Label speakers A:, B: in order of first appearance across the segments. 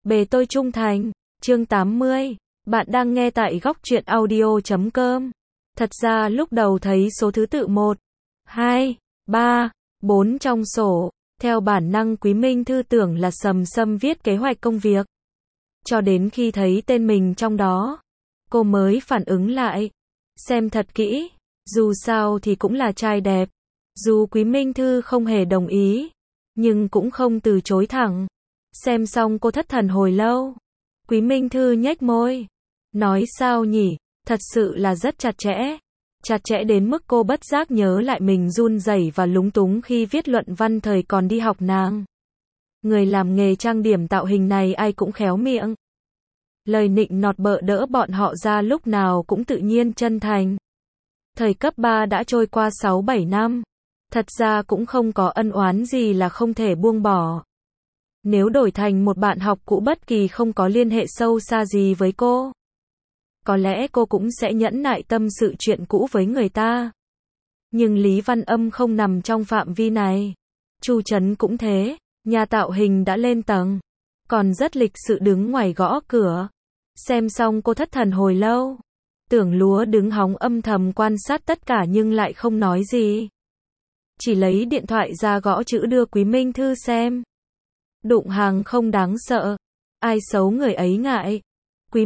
A: Bề tôi trung thành, chương 80. Bạn đang nghe tại góc truyện audio.com. Thật ra lúc đầu thấy số thứ tự 1, 2, 3, 4 trong sổ, theo bản năng Quý Minh Thư tưởng là Sầm Sâm viết kế hoạch công việc. Cho đến khi thấy tên mình trong đó, cô mới phản ứng lại. Xem thật kỹ, dù sao thì cũng là trai đẹp. Dù Quý Minh Thư không hề đồng ý, nhưng cũng không từ chối thẳng. Xem xong cô thất thần hồi lâu. Quý Minh Thư nhếch môi. Nói sao nhỉ, thật sự là rất chặt chẽ. Chặt chẽ đến mức cô bất giác nhớ lại mình run rẩy và lúng túng khi viết luận văn thời còn đi học nàng. Người làm nghề trang điểm tạo hình này ai cũng khéo miệng. Lời nịnh nọt bợ đỡ bọn họ ra lúc nào cũng tự nhiên chân thành. Thời cấp 3 đã trôi qua 6-7 năm. Thật ra cũng không có ân oán gì là không thể buông bỏ. Nếu đổi thành một bạn học cũ bất kỳ không có liên hệ sâu xa gì với cô, có lẽ cô cũng sẽ nhẫn nại tâm sự chuyện cũ với người ta. Nhưng Lý Văn Âm không nằm trong phạm vi này. Chu Trấn cũng thế, nhà tạo hình đã lên tầng, còn rất lịch sự đứng ngoài gõ cửa. Xem xong cô thất thần hồi lâu. Tưởng Lúa đứng hóng âm thầm quan sát tất cả nhưng lại không nói gì. Chỉ lấy điện thoại ra gõ chữ đưa Quý Minh Thư xem. Đụng hàng không đáng sợ, ai xấu người ấy ngại. Quý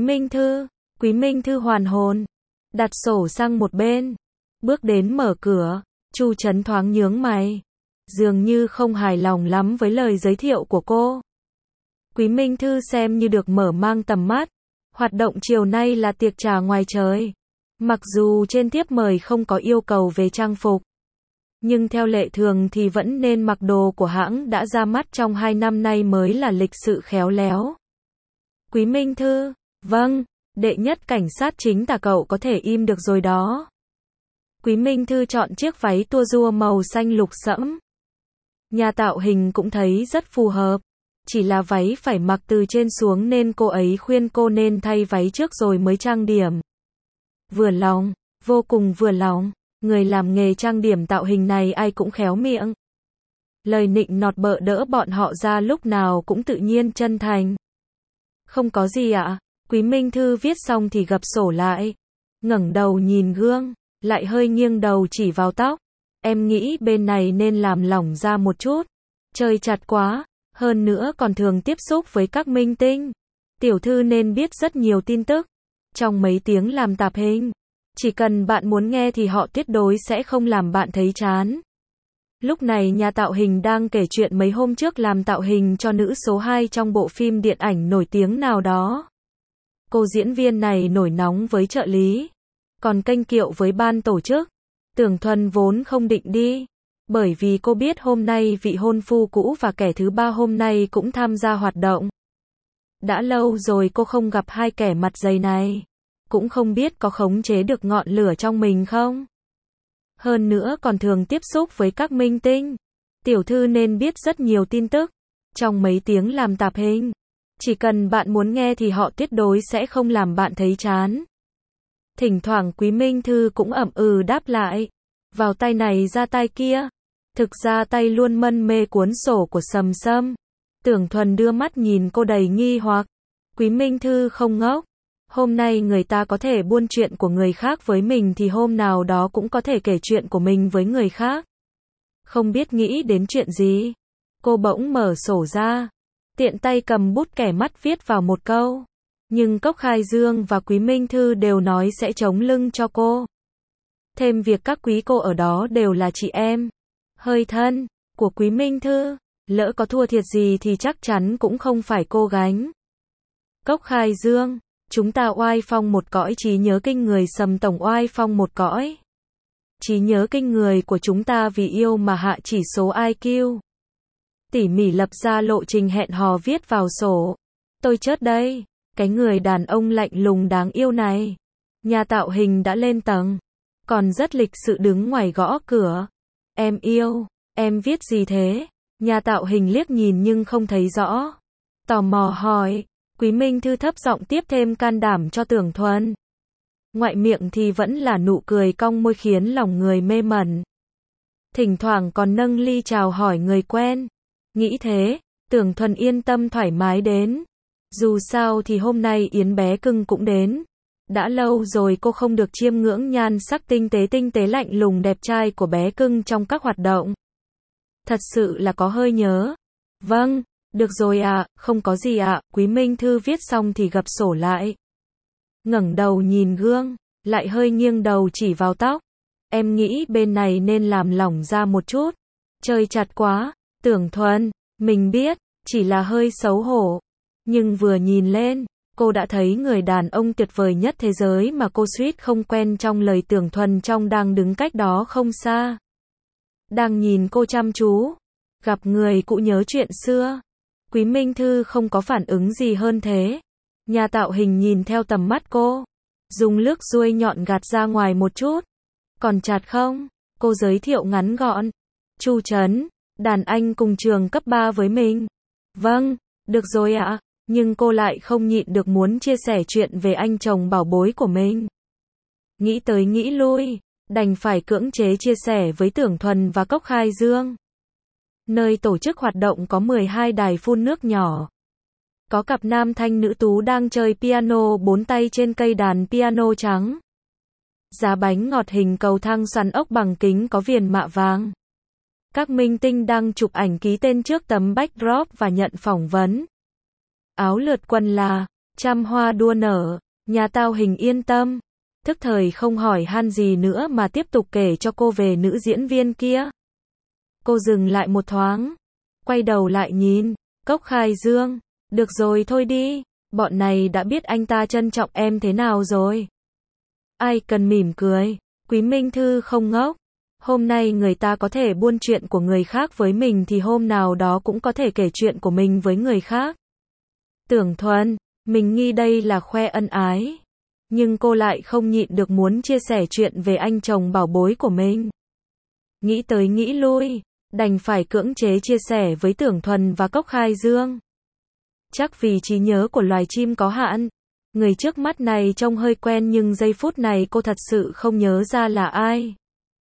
A: Minh Thư hoàn hồn, đặt sổ sang một bên, bước đến mở cửa. Chu Trấn thoáng nhướng mày, dường như không hài lòng lắm với lời giới thiệu của cô. Quý Minh Thư xem như được mở mang tầm mắt. Hoạt động chiều nay là tiệc trà ngoài trời. Mặc dù trên thiếp mời không có yêu cầu về trang phục, nhưng theo lệ thường thì vẫn nên mặc đồ của hãng đã ra mắt trong 2 năm nay mới là lịch sự khéo léo. Quý Minh Thư, vâng, đệ nhất cảnh sát chính tả cậu có thể im được rồi đó. Quý Minh Thư chọn chiếc váy tua rua màu xanh lục sẫm. Nhà tạo hình cũng thấy rất phù hợp. Chỉ là váy phải mặc từ trên xuống nên cô ấy khuyên cô nên thay váy trước rồi mới trang điểm. Vừa lòng, vô cùng vừa lòng. Người làm nghề trang điểm tạo hình này ai cũng khéo miệng. Lời nịnh nọt bợ đỡ bọn họ ra lúc nào cũng tự nhiên chân thành. Không có gì ạ. Quý Minh Thư viết xong thì gập sổ lại. Ngẩng đầu nhìn gương, lại hơi nghiêng đầu chỉ vào tóc. Em nghĩ bên này nên làm lỏng ra một chút. Chơi chặt quá, hơn nữa còn thường tiếp xúc với các minh tinh. Tiểu thư nên biết rất nhiều tin tức. Trong mấy tiếng làm tạp hình, chỉ cần bạn muốn nghe thì họ tuyệt đối sẽ không làm bạn thấy chán. Lúc này nhà tạo hình đang kể chuyện mấy hôm trước làm tạo hình cho nữ số 2 trong bộ phim điện ảnh nổi tiếng nào đó. Cô diễn viên này nổi nóng với trợ lý, còn kênh kiệu với ban tổ chức. Tưởng Thuần vốn không định đi, bởi vì cô biết hôm nay vị hôn phu cũ và kẻ thứ ba hôm nay cũng tham gia hoạt động. Đã lâu rồi cô không gặp hai kẻ mặt dày này. Cũng không biết có khống chế được ngọn lửa trong mình không. Hơn nữa còn thường tiếp xúc với các minh tinh. Tiểu thư nên biết rất nhiều tin tức. Trong mấy tiếng làm tạp hình, chỉ cần bạn muốn nghe thì họ tuyệt đối sẽ không làm bạn thấy chán. Thỉnh thoảng Quý Minh Thư cũng ậm ừ đáp lại. Vào tay này ra tay kia. Thực ra tay luôn mân mê cuốn sổ của Sầm Sâm. Tưởng Thuần đưa mắt nhìn cô đầy nghi hoặc. Quý Minh Thư không ngốc. Hôm nay người ta có thể buôn chuyện của người khác với mình thì hôm nào đó cũng có thể kể chuyện của mình với người khác. Không biết nghĩ đến chuyện gì, cô bỗng mở sổ ra, tiện tay cầm bút kẻ mắt viết vào một câu. Nhưng Cốc Khai Dương và Quý Minh Thư đều nói sẽ chống lưng cho cô. Thêm việc các quý cô ở đó đều là chị em, hơi thân, của Quý Minh Thư. Lỡ có thua thiệt gì thì chắc chắn cũng không phải cô gánh. Cốc Khai Dương, chúng ta oai phong một cõi trí nhớ kinh người. Sầm tổng oai phong một cõi trí nhớ kinh người của chúng ta vì yêu mà hạ chỉ số IQ. Tỉ mỉ lập ra lộ trình hẹn hò viết vào sổ. Tôi chớt đây, cái người đàn ông lạnh lùng đáng yêu này. Nhà tạo hình đã lên tầng, còn rất lịch sự đứng ngoài gõ cửa. Em yêu, em viết gì thế? Nhà tạo hình liếc nhìn nhưng không thấy rõ. Tò mò hỏi. Quý Minh Thư thấp giọng tiếp thêm can đảm cho Tưởng Thuần. Ngoại miệng thì vẫn là nụ cười cong môi khiến lòng người mê mẩn. Thỉnh thoảng còn nâng ly chào hỏi người quen. Nghĩ thế, Tưởng Thuần yên tâm thoải mái đến. Dù sao thì hôm nay Yến bé cưng cũng đến. Đã lâu rồi cô không được chiêm ngưỡng nhan sắc tinh tế lạnh lùng đẹp trai của bé cưng trong các hoạt động. Thật sự là có hơi nhớ. Vâng, được rồi ạ, không có gì ạ. Quý Minh Thư viết xong thì gập sổ lại. Ngẩng đầu nhìn gương, lại hơi nghiêng đầu chỉ vào tóc. Em nghĩ bên này nên làm lỏng ra một chút. Chơi chặt quá. Tưởng Thuần, mình biết, chỉ là hơi xấu hổ. Nhưng vừa nhìn lên, cô đã thấy người đàn ông tuyệt vời nhất thế giới mà cô suýt không quen trong lời Tưởng Thuần trong đang đứng cách đó không xa. Đang nhìn cô chăm chú. Gặp người cũ nhớ chuyện xưa. Quý Minh Thư không có phản ứng gì hơn thế. Nhà tạo hình nhìn theo tầm mắt cô. Dùng lướt ruôi nhọn gạt ra ngoài một chút. Còn chặt không? Cô giới thiệu ngắn gọn. Chu Trấn, đàn anh cùng trường cấp 3 với mình. Vâng, được rồi ạ. Nhưng cô lại không nhịn được muốn chia sẻ chuyện về anh chồng bảo bối của mình. Nghĩ tới nghĩ lui, đành phải cưỡng chế chia sẻ với Tưởng Thuần và Cốc Khai Dương. Nơi tổ chức hoạt động có 12 đài phun nước nhỏ. Có cặp nam thanh nữ tú đang chơi piano 4 tay trên cây đàn piano trắng. Giá bánh ngọt hình cầu thang xoắn ốc bằng kính có viền mạ vàng. Các minh tinh đang chụp ảnh ký tên trước tấm backdrop và nhận phỏng vấn. Áo lượt quần là trăm hoa đua nở, nhà tạo hình yên tâm. Thức thời không hỏi han gì nữa mà tiếp tục kể cho cô về nữ diễn viên kia. Cô dừng lại một thoáng, quay đầu lại nhìn, Cốc Khai Dương, được rồi thôi đi, bọn này đã biết anh ta trân trọng em thế nào rồi. Ai cần mỉm cười, Quý Minh Thư không ngốc. Hôm nay người ta có thể buôn chuyện của người khác với mình thì hôm nào đó cũng có thể kể chuyện của mình với người khác. Tưởng Thuần, mình nghi đây là khoe ân ái. Nhưng cô lại không nhịn được muốn chia sẻ chuyện về anh chồng bảo bối của mình. Nghĩ tới nghĩ lui, đành phải cưỡng chế chia sẻ với Tưởng Thuần và Cốc Khai Dương. Chắc vì trí nhớ của loài chim có hạn. Người trước mắt này trông hơi quen nhưng giây phút này cô thật sự không nhớ ra là ai.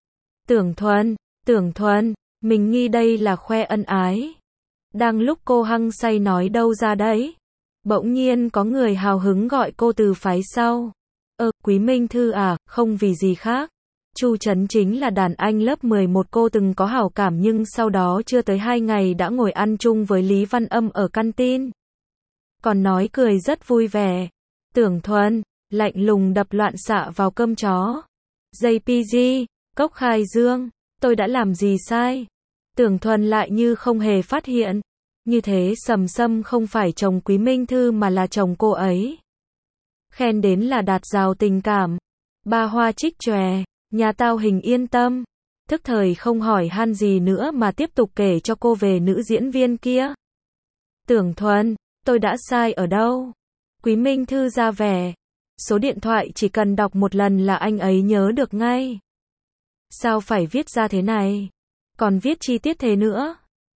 A: Tưởng Thuần, mình nghi đây là khoe ân ái. Đang lúc cô hăng say nói đâu ra đấy. Bỗng nhiên có người hào hứng gọi cô từ phái sau. Quý Minh Thư à, không vì gì khác. Chu Trấn chính là đàn anh lớp 11 cô từng có hảo cảm nhưng sau đó chưa tới 2 ngày đã ngồi ăn chung với Lý Văn Âm ở canteen. Còn nói cười rất vui vẻ. Tưởng Thuần, lạnh lùng đập loạn xạ vào cơm chó. JPG, Cốc Khai Dương, tôi đã làm gì sai? Tưởng Thuần lại như không hề phát hiện. Như thế Sầm Sâm không phải chồng Quý Minh Thư mà là chồng cô ấy. Khen đến là đạt rào tình cảm. Ba hoa trích chòe, nhà tạo hình yên tâm. Thức thời không hỏi han gì nữa mà tiếp tục kể cho cô về nữ diễn viên kia. Tưởng Thuần, tôi đã sai ở đâu? Quý Minh Thư ra vẻ. Số điện thoại chỉ cần đọc một lần là anh ấy nhớ được ngay. Sao phải viết ra thế này? Còn viết chi tiết thế nữa?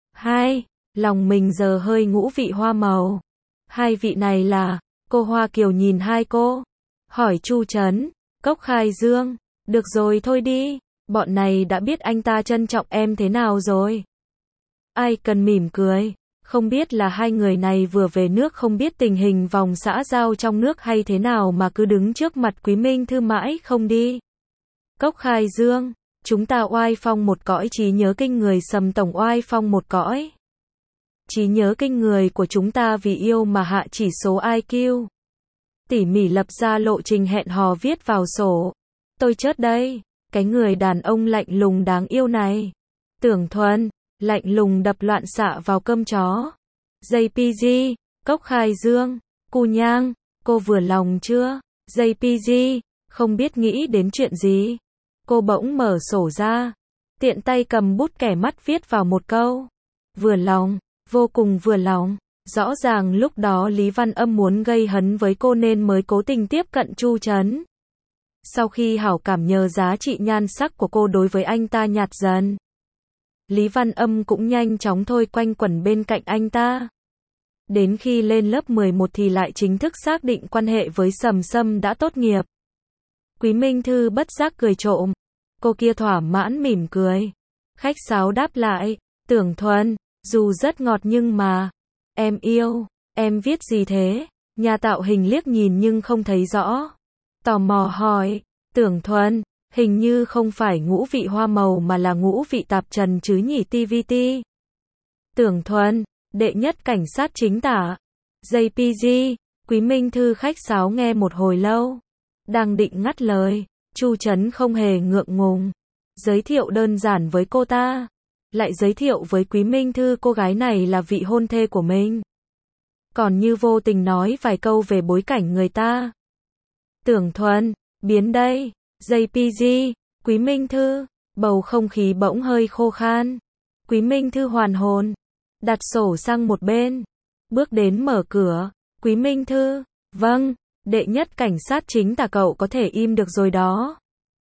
A: Lòng mình giờ hơi ngũ vị hoa màu. Hai vị này là, cô Hoa Kiều nhìn hai cô. Hỏi Chu Trấn, Cốc Khai Dương, được rồi thôi đi, bọn này đã biết anh ta trân trọng em thế nào rồi. Ai cần mỉm cười, không biết là hai người này vừa về nước không biết tình hình vòng xã giao trong nước hay thế nào mà cứ đứng trước mặt Quý Minh Thư mãi không đi. Cốc Khai Dương, chúng ta oai phong một cõi trí nhớ kinh người Sầm tổng oai phong một cõi. Trí nhớ kinh người của chúng ta vì yêu mà hạ chỉ số IQ. Tỉ mỉ lập ra lộ trình hẹn hò viết vào sổ. Tôi chớt đây, cái người đàn ông lạnh lùng đáng yêu này. Tưởng Thuần, lạnh lùng đập loạn xạ vào cơm chó. JPG, Cốc Khai Dương, Cù Nhang, cô vừa lòng chưa? JPG, không biết nghĩ đến chuyện gì. Cô bỗng mở sổ ra, tiện tay cầm bút kẻ mắt viết vào một câu. Vừa lòng, vô cùng vừa lòng. Rõ ràng lúc đó Lý Văn Âm muốn gây hấn với cô nên mới cố tình tiếp cận Chu Trấn. Sau khi hảo cảm nhờ giá trị nhan sắc của cô đối với anh ta nhạt dần, Lý Văn Âm cũng nhanh chóng thôi quanh quẩn bên cạnh anh ta. Đến khi lên lớp 11 thì lại chính thức xác định quan hệ với Sầm Sâm đã tốt nghiệp. Quý Minh Thư bất giác cười trộm. Cô kia thỏa mãn mỉm cười. Khách sáo đáp lại, Tưởng Thuần, dù rất ngọt nhưng mà, em yêu. Em viết gì thế? Nhà tạo hình liếc nhìn nhưng không thấy rõ. Tò mò hỏi, Tưởng Thuần, hình như không phải ngũ vị hoa màu mà là ngũ vị tạp trần chứ nhỉ TVT. Tưởng Thuần, đệ nhất cảnh sát chính tả. JPG, Quý Minh Thư khách sáo nghe một hồi lâu. Đang định ngắt lời, Chu Trấn không hề ngượng ngùng. Giới thiệu đơn giản với cô ta. Lại giới thiệu với Quý Minh Thư cô gái này là vị hôn thê của mình. Còn như vô tình nói vài câu về bối cảnh người ta. Tưởng Thuần, biến đây. JPG, Quý Minh Thư, bầu không khí bỗng hơi khô khan. Quý Minh Thư hoàn hồn, đặt sổ sang một bên, bước đến mở cửa. Quý Minh Thư, vâng, đệ nhất cảnh sát chính tả cậu có thể im được rồi đó.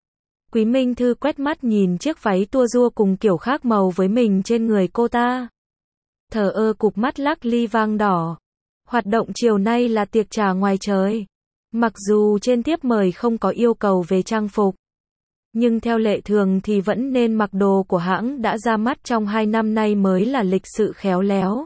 A: Quý Minh Thư quét mắt nhìn chiếc váy tua rua cùng kiểu khác màu với mình trên người cô ta. Thờ ơ cụp mắt lắc ly vang đỏ. Hoạt động chiều nay là tiệc trà ngoài trời. Mặc dù trên thiếp mời không có yêu cầu về trang phục, nhưng theo lệ thường thì vẫn nên mặc đồ của hãng đã ra mắt trong 2 năm nay mới là lịch sự khéo léo.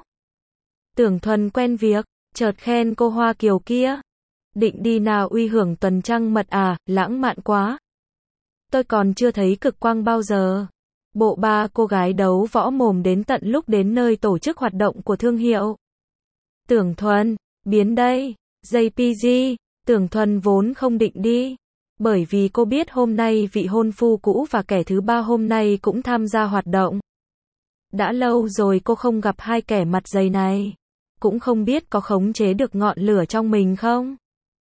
A: Tưởng Thuần quen việc, chợt khen cô Hoa Kiều kia. Định đi nào uy hưởng tuần trăng mật à, lãng mạn quá. Tôi còn chưa thấy cực quang bao giờ. Bộ ba cô gái đấu võ mồm đến tận lúc đến nơi tổ chức hoạt động của thương hiệu. Tưởng Thuần, biến đây. JPG, Tưởng Thuần vốn không định đi. Bởi vì cô biết hôm nay vị hôn phu cũ và kẻ thứ ba hôm nay cũng tham gia hoạt động. Đã lâu rồi cô không gặp hai kẻ mặt dày này. Cũng không biết có khống chế được ngọn lửa trong mình không.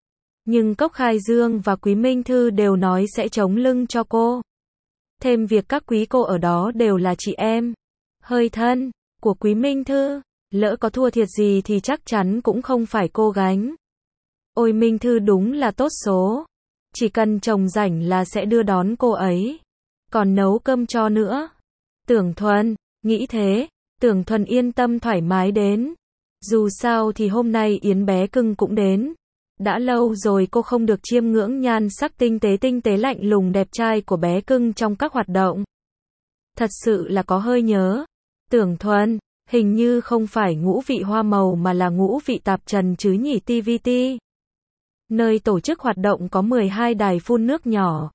A: Nhưng Cốc Khai Dương và Quý Minh Thư đều nói sẽ chống lưng cho cô. Thêm việc các quý cô ở đó đều là chị em, hơi thân, của Quý Minh Thư. Lỡ có thua thiệt gì thì chắc chắn cũng không phải cô gánh. Ôi Minh Thư đúng là tốt số. Chỉ cần chồng rảnh là sẽ đưa đón cô ấy. Còn nấu cơm cho nữa. Tưởng Thuần, nghĩ thế. Tưởng Thuần yên tâm thoải mái đến. Dù sao thì hôm nay Yến bé cưng cũng đến. Đã lâu rồi cô không được chiêm ngưỡng nhan sắc tinh tế lạnh lùng đẹp trai của bé cưng trong các hoạt động. Thật sự là có hơi nhớ. Tưởng Thuần, hình như không phải ngũ vị hoa màu mà là ngũ vị tạp trần chứ nhỉ TVT. Nơi tổ chức hoạt động có 12 đài phun nước nhỏ.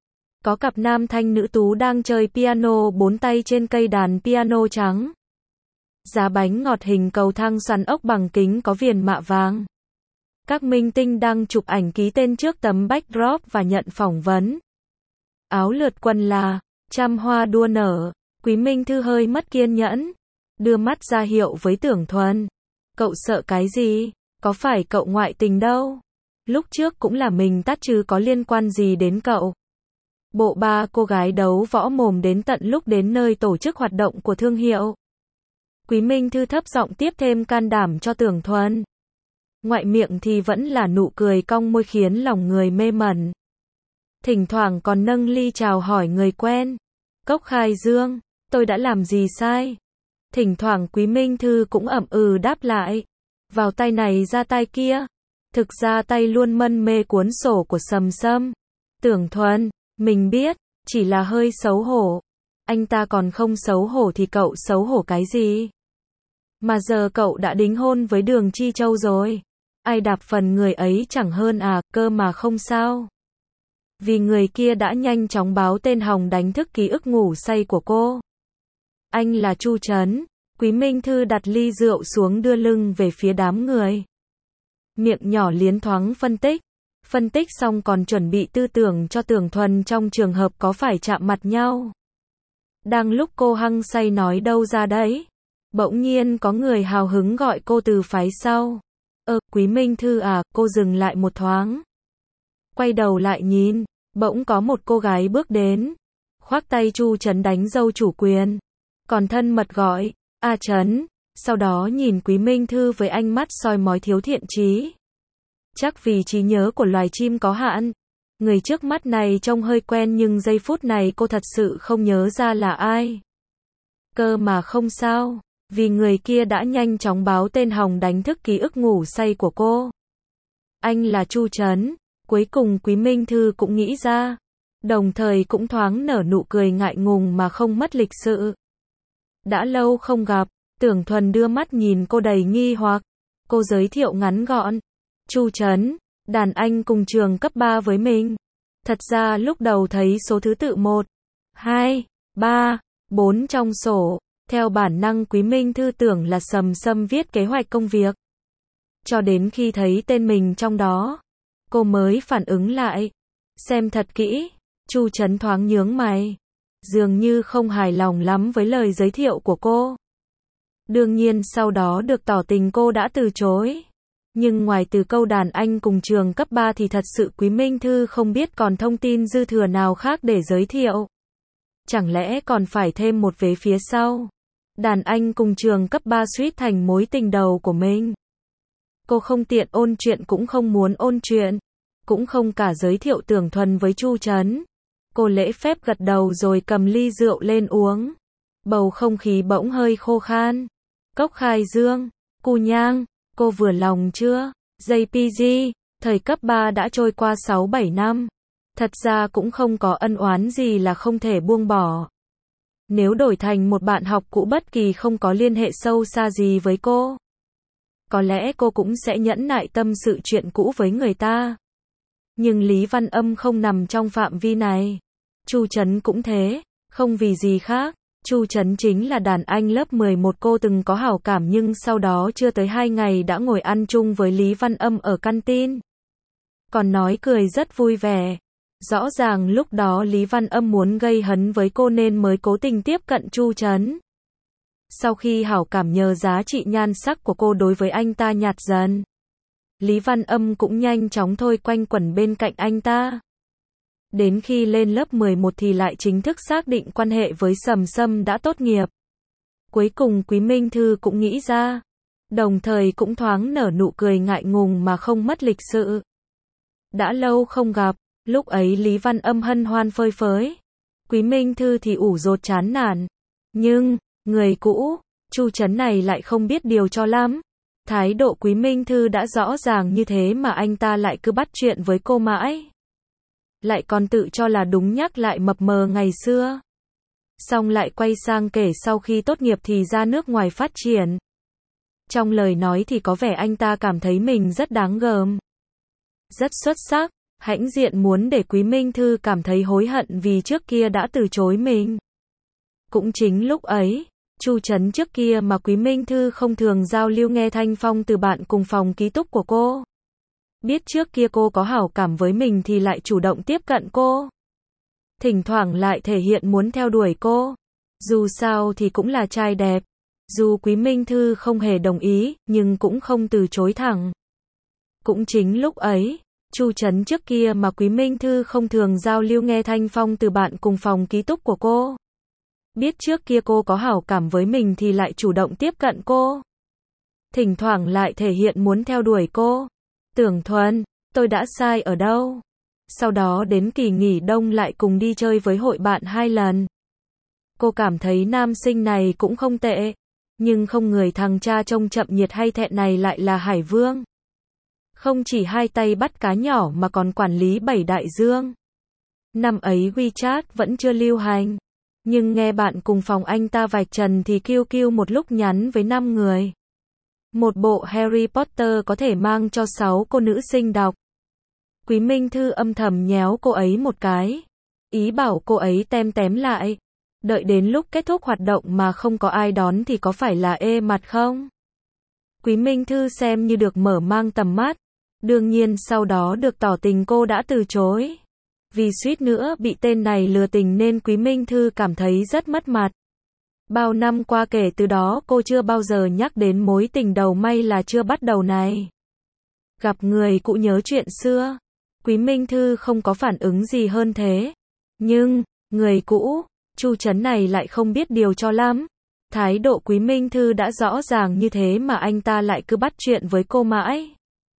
A: Có cặp nam thanh nữ tú đang chơi piano 4 tay trên cây đàn piano trắng. Giá bánh ngọt hình cầu thang xoắn ốc bằng kính có viền mạ vàng. Các minh tinh đang chụp ảnh ký tên trước tấm backdrop và nhận phỏng vấn. Áo lượt quần là trăm hoa đua nở. Quý Minh Thư hơi mất kiên nhẫn, đưa mắt ra hiệu với Tưởng Thuần. Cậu sợ cái gì? Có phải cậu ngoại tình đâu? Lúc trước cũng là mình tát chứ có liên quan gì đến cậu. Bộ ba cô gái đấu võ mồm đến tận lúc đến nơi tổ chức hoạt động của thương hiệu. Quý Minh Thư thấp giọng tiếp thêm can đảm cho Tưởng Thuần. Ngoại miệng thì vẫn là nụ cười cong môi khiến lòng người mê mẩn. Thỉnh thoảng còn nâng ly chào hỏi người quen. Cốc Khai Dương, tôi đã làm gì sai? Thỉnh thoảng Quý Minh Thư cũng ậm ừ đáp lại. Vào tay này ra tay kia. Thực ra tay luôn mân mê cuốn sổ của Sầm Sâm. Tưởng Thuần, mình biết, chỉ là hơi xấu hổ. Anh ta còn không xấu hổ thì cậu xấu hổ cái gì? Mà giờ cậu đã đính hôn với Đường Chi Châu rồi. Ai đạp phần người ấy chẳng hơn à, cơ mà không sao. Vì người kia đã nhanh chóng báo tên hòng đánh thức ký ức ngủ say của cô. Anh là Chu Trấn. Quý Minh Thư đặt ly rượu xuống đưa lưng về phía đám người. Miệng nhỏ liến thoáng phân tích. Phân tích xong còn chuẩn bị tư tưởng cho Tưởng Thuần trong trường hợp có phải chạm mặt nhau. Đang lúc cô hăng say nói đâu ra đấy. Bỗng nhiên có người hào hứng gọi cô từ phái sau. Quý Minh Thư à, cô dừng lại một thoáng. Quay đầu lại nhìn, bỗng có một cô gái bước đến. Khoác tay Chu Trấn đánh dâu chủ quyền. Còn thân mật gọi, A Trấn. Sau đó nhìn Quý Minh Thư với ánh mắt soi mói thiếu thiện chí. Chắc vì trí nhớ của loài chim có hạn. Người trước mắt này trông hơi quen nhưng giây phút này cô thật sự không nhớ ra là ai. Cơ mà không sao. Vì người kia đã nhanh chóng báo tên hòng đánh thức ký ức ngủ say của cô. Anh là Chu Trấn. Cuối cùng Quý Minh Thư cũng nghĩ ra. Đồng thời cũng thoáng nở nụ cười ngại ngùng mà không mất lịch sự. Đã lâu không gặp. Tưởng Thuần đưa mắt nhìn cô đầy nghi hoặc. Cô giới thiệu ngắn gọn. Chu Trấn, đàn anh cùng trường cấp 3 với mình. Thật ra lúc đầu thấy số thứ tự 1, 2, 3, 4 trong sổ, theo bản năng Quý Minh Thư tưởng là Sầm Sâm viết kế hoạch công việc. Cho đến khi thấy tên mình trong đó, cô mới phản ứng lại. Xem thật kỹ, Chu Trấn thoáng nhướng mày, dường như không hài lòng lắm với lời giới thiệu của cô. Đương nhiên sau đó được tỏ tình cô đã từ chối. Nhưng ngoài từ câu đàn anh cùng trường cấp 3 thì thật sự Quý Minh Thư không biết còn thông tin dư thừa nào khác để giới thiệu. Chẳng lẽ còn phải thêm một vế phía sau? Đàn anh cùng trường cấp 3 suýt thành mối tình đầu của mình. Cô không tiện ôn chuyện cũng không muốn ôn chuyện, cũng không cả giới thiệu tưởng thuần với Chu Trấn. Cô lễ phép gật đầu rồi cầm ly rượu lên uống. Bầu không khí bỗng hơi khô khan. Cốc khai dương, cu nhang, cô vừa lòng chưa? JPG, thời cấp 3 đã trôi qua 6-7 năm. Thật ra cũng không có ân oán gì là không thể buông bỏ. Nếu đổi thành một bạn học cũ bất kỳ không có liên hệ sâu xa gì với cô, có lẽ cô cũng sẽ nhẫn nại tâm sự chuyện cũ với người ta. Nhưng Lý Văn Âm không nằm trong phạm vi này. Chu Trấn cũng thế, không vì gì khác. Chu Trấn chính là đàn anh lớp 11 cô từng có hảo cảm nhưng sau đó chưa tới 2 ngày đã ngồi ăn chung với Lý Văn Âm ở canteen. Còn nói cười rất vui vẻ. Rõ ràng lúc đó Lý Văn Âm muốn gây hấn với cô nên mới cố tình tiếp cận Chu Trấn. Sau khi hảo cảm nhờ giá trị nhan sắc của cô đối với anh ta nhạt dần, Lý Văn Âm cũng nhanh chóng thôi quanh quẩn bên cạnh anh ta. Đến khi lên lớp 11 thì lại chính thức xác định quan hệ với Sầm Sâm đã tốt nghiệp. Cuối cùng Quý Minh Thư cũng nghĩ ra, đồng thời cũng thoáng nở nụ cười ngại ngùng mà không mất lịch sự. Đã lâu không gặp, lúc ấy Lý Văn Âm hân hoan phơi phới. Quý Minh Thư thì ủ rột chán nản. Nhưng, người cũ, Chu Trấn này lại không biết điều cho lắm. Thái độ Quý Minh Thư đã rõ ràng như thế mà anh ta lại cứ bắt chuyện với cô mãi. Lại còn tự cho là đúng nhắc lại mập mờ ngày xưa. Xong lại quay sang kể sau khi tốt nghiệp thì ra nước ngoài phát triển. Trong lời nói thì có vẻ anh ta cảm thấy mình rất đáng gờm, rất xuất sắc, hãnh diện muốn để Quý Minh Thư cảm thấy hối hận vì trước kia đã từ chối mình. Cũng chính lúc ấy, Chu Trấn trước kia mà Quý Minh Thư không thường giao lưu nghe thanh phong từ bạn cùng phòng ký túc của cô. Biết trước kia cô có hảo cảm với mình thì lại chủ động tiếp cận cô. Thỉnh thoảng lại thể hiện muốn theo đuổi cô. Dù sao thì cũng là trai đẹp. Dù Quý Minh Thư không hề đồng ý, nhưng cũng không từ chối thẳng. Cũng chính lúc ấy, Chu Trấn trước kia mà Quý Minh Thư không thường giao lưu nghe thanh phong từ bạn cùng phòng ký túc của cô. Biết trước kia cô có hảo cảm với mình thì lại chủ động tiếp cận cô. Thỉnh thoảng lại thể hiện muốn theo đuổi cô. Tưởng Thuần, tôi đã sai ở đâu? Sau đó đến kỳ nghỉ đông lại cùng đi chơi với hội bạn 2 lần. Cô cảm thấy nam sinh này cũng không tệ. Nhưng không người thằng cha trông chậm nhiệt hay thẹn này lại là Hải Vương. Không chỉ hai tay bắt cá nhỏ mà còn quản lý 7 đại dương. Năm ấy WeChat vẫn chưa lưu hành. Nhưng nghe bạn cùng phòng anh ta vạch trần thì QQ một lúc nhắn với 5 người. Một bộ Harry Potter có thể mang cho 6 cô nữ sinh đọc. Quý Minh Thư âm thầm nhéo cô ấy một cái. Ý bảo cô ấy tem tém lại. Đợi đến lúc kết thúc hoạt động mà không có ai đón thì có phải là ê mặt không? Quý Minh Thư xem như được mở mang tầm mắt. Đương nhiên sau đó được tỏ tình cô đã từ chối. Vì suýt nữa bị tên này lừa tình nên Quý Minh Thư cảm thấy rất mất mặt. Bao năm qua kể từ đó cô chưa bao giờ nhắc đến mối tình đầu may là chưa bắt đầu này. Gặp người cũ nhớ chuyện xưa. Quý Minh Thư không có phản ứng gì hơn thế. Nhưng, người cũ, Chu Trấn này lại không biết điều cho lắm. Thái độ Quý Minh Thư đã rõ ràng như thế mà anh ta lại cứ bắt chuyện với cô mãi.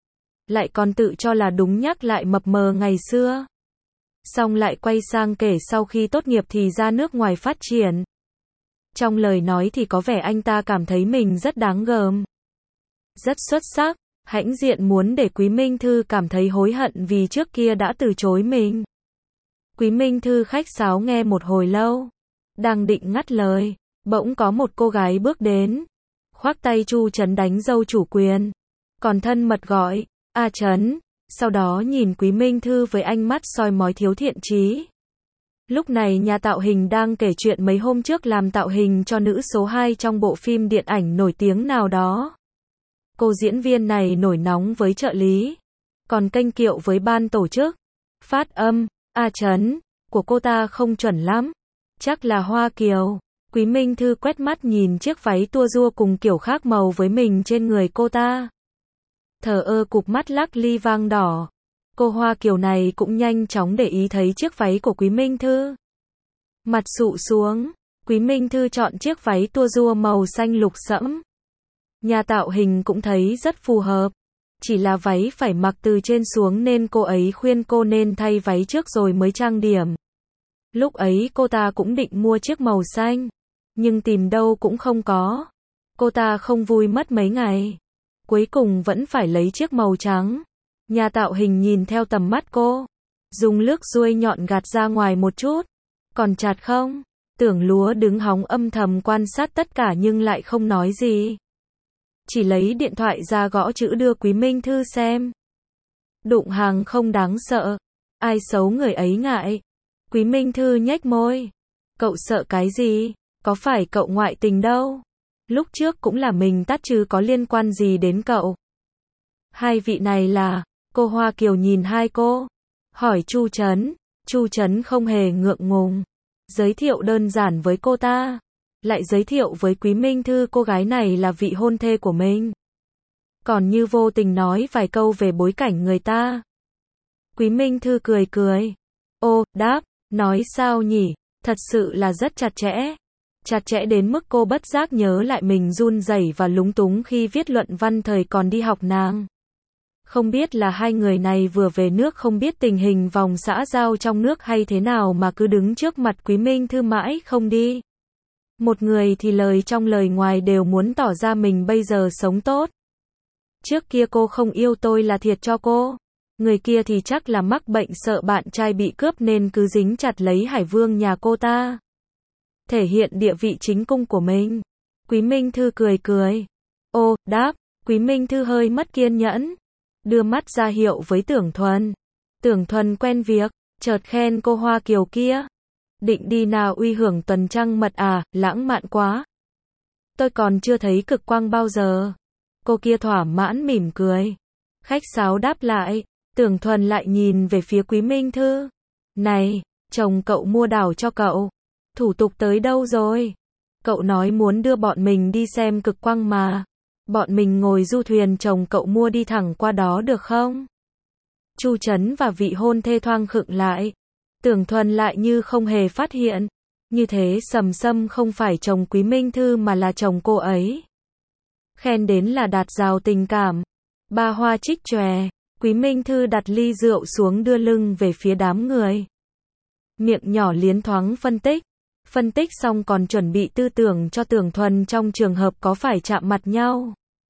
A: Lại còn tự cho là đúng nhắc lại mập mờ ngày xưa. Xong lại quay sang kể sau khi tốt nghiệp thì ra nước ngoài phát triển. Trong lời nói thì có vẻ anh ta cảm thấy mình rất đáng gờm, rất xuất sắc, hãnh diện muốn để Quý Minh Thư cảm thấy hối hận vì trước kia đã từ chối mình. Quý Minh Thư khách sáo nghe một hồi lâu. Đang định ngắt lời, bỗng có một cô gái bước đến. Khoác tay Chu Trấn đánh dâu chủ quyền. còn thân mật gọi, A Trấn, sau đó nhìn Quý Minh Thư với ánh mắt soi mói thiếu thiện chí. Lúc này nhà tạo hình đang kể chuyện mấy hôm trước làm tạo hình cho nữ số 2 trong bộ phim điện ảnh nổi tiếng nào đó. Cô diễn viên này nổi nóng với trợ lý, còn kênh kiệu với ban tổ chức. Phát âm, A Trấn, của cô ta không chuẩn lắm. Chắc là Hoa Kiều. Quý Minh Thư quét mắt nhìn chiếc váy tua rua cùng kiểu khác màu với mình trên người cô ta. Thờ ơ cụp mắt lắc ly vang đỏ. Cô Hoa Kiều này cũng nhanh chóng để ý thấy chiếc váy của Quý Minh Thư. Mặt sụ xuống, Quý Minh Thư chọn chiếc váy tua rua màu xanh lục sẫm. Nhà tạo hình cũng thấy rất phù hợp. Chỉ là váy phải mặc từ trên xuống nên cô ấy khuyên cô nên thay váy trước rồi mới trang điểm. Lúc ấy cô ta cũng định mua chiếc màu xanh, nhưng tìm đâu cũng không có. Cô ta không vui mất mấy ngày. Cuối cùng vẫn phải lấy chiếc màu trắng. Nhà tạo hình nhìn theo tầm mắt cô, dùng lược ruôi nhọn gạt ra ngoài một chút. Còn chặt không? Tưởng Lúa đứng hóng âm thầm quan sát tất cả nhưng lại không nói gì. Chỉ lấy điện thoại ra gõ chữ đưa Quý Minh Thư xem. Đụng hàng không đáng sợ. Ai xấu người ấy ngại. Quý Minh Thư nhếch môi. Cậu sợ cái gì? Có phải cậu ngoại tình đâu. Lúc trước cũng là mình tắt chứ có liên quan gì đến cậu. Hai vị này là, cô Hoa Kiều nhìn hai cô. Hỏi Chu Trấn. Chu Trấn không hề ngượng ngùng. Giới thiệu đơn giản với cô ta. Lại giới thiệu với Quý Minh Thư cô gái này là vị hôn thê của mình. Còn như vô tình nói vài câu về bối cảnh người ta. Quý Minh Thư cười cười. Ô, đáp, nói sao nhỉ, thật sự là rất chặt chẽ. Chặt chẽ đến mức cô bất giác nhớ lại mình run rẩy và lúng túng khi viết luận văn thời còn đi học nàng. Không biết là hai người này vừa về nước không biết tình hình vòng xã giao trong nước hay thế nào mà cứ đứng trước mặt Quý Minh Thư mãi không đi. Một người thì lời trong lời ngoài đều muốn tỏ ra mình bây giờ sống tốt. Trước kia cô không yêu tôi là thiệt cho cô. Người kia thì chắc là mắc bệnh sợ bạn trai bị cướp nên cứ dính chặt lấy Hải Vương nhà cô ta. Thể hiện địa vị chính cung của mình. Quý Minh Thư cười cười. Ô, đáp, Quý Minh Thư hơi mất kiên nhẫn. Đưa mắt ra hiệu với Tưởng Thuần. Tưởng Thuần quen việc, chợt khen cô Hoa Kiều kia. Định đi nào uy hưởng tuần trăng mật à, lãng mạn quá. Tôi còn chưa thấy cực quang bao giờ. Cô kia thỏa mãn mỉm cười. Khách sáo đáp lại. Tưởng Thuần lại nhìn về phía Quý Minh Thư. Này, chồng cậu mua đảo cho cậu. Thủ tục tới đâu rồi? Cậu nói muốn đưa bọn mình đi xem cực quang mà. Bọn mình ngồi du thuyền chồng cậu mua đi thẳng qua đó được không? Chu Trấn và vị hôn thê thoang khựng lại. Tưởng Thuần lại như không hề phát hiện. Như thế Sầm Sâm không phải chồng Quý Minh Thư mà là chồng cô ấy. Khen đến là đạt rào tình cảm. Ba hoa trích chòe. Quý Minh Thư đặt ly rượu xuống đưa lưng về phía đám người. Miệng nhỏ liến thoáng phân tích. Phân tích xong còn chuẩn bị tư tưởng cho Tưởng Thuần trong trường hợp có phải chạm mặt nhau.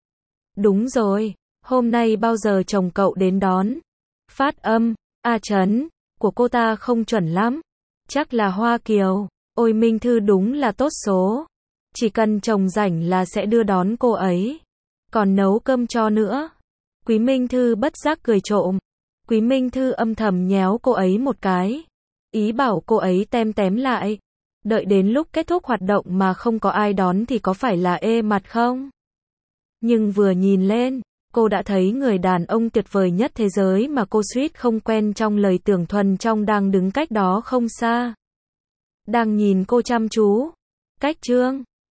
A: Đúng rồi, hôm nay bao giờ chồng cậu đến đón? Phát âm, A Trấn, của cô ta không chuẩn lắm. Chắc là Hoa Kiều. Ôi Minh Thư đúng là tốt số. Chỉ cần chồng rảnh là sẽ đưa đón cô ấy. Còn nấu cơm cho nữa. Quý Minh Thư bất giác cười trộm. Quý Minh Thư âm thầm nhéo cô ấy một cái. Ý bảo cô ấy tem tém lại. Đợi đến lúc kết thúc hoạt động mà không có ai đón thì có phải là ê mặt không? Nhưng vừa nhìn lên, cô đã thấy người đàn ông tuyệt vời nhất thế giới mà cô suýt không quen trong lời Tưởng Thuần trong đang đứng cách đó không xa. Đang nhìn cô chăm chú. Cách chương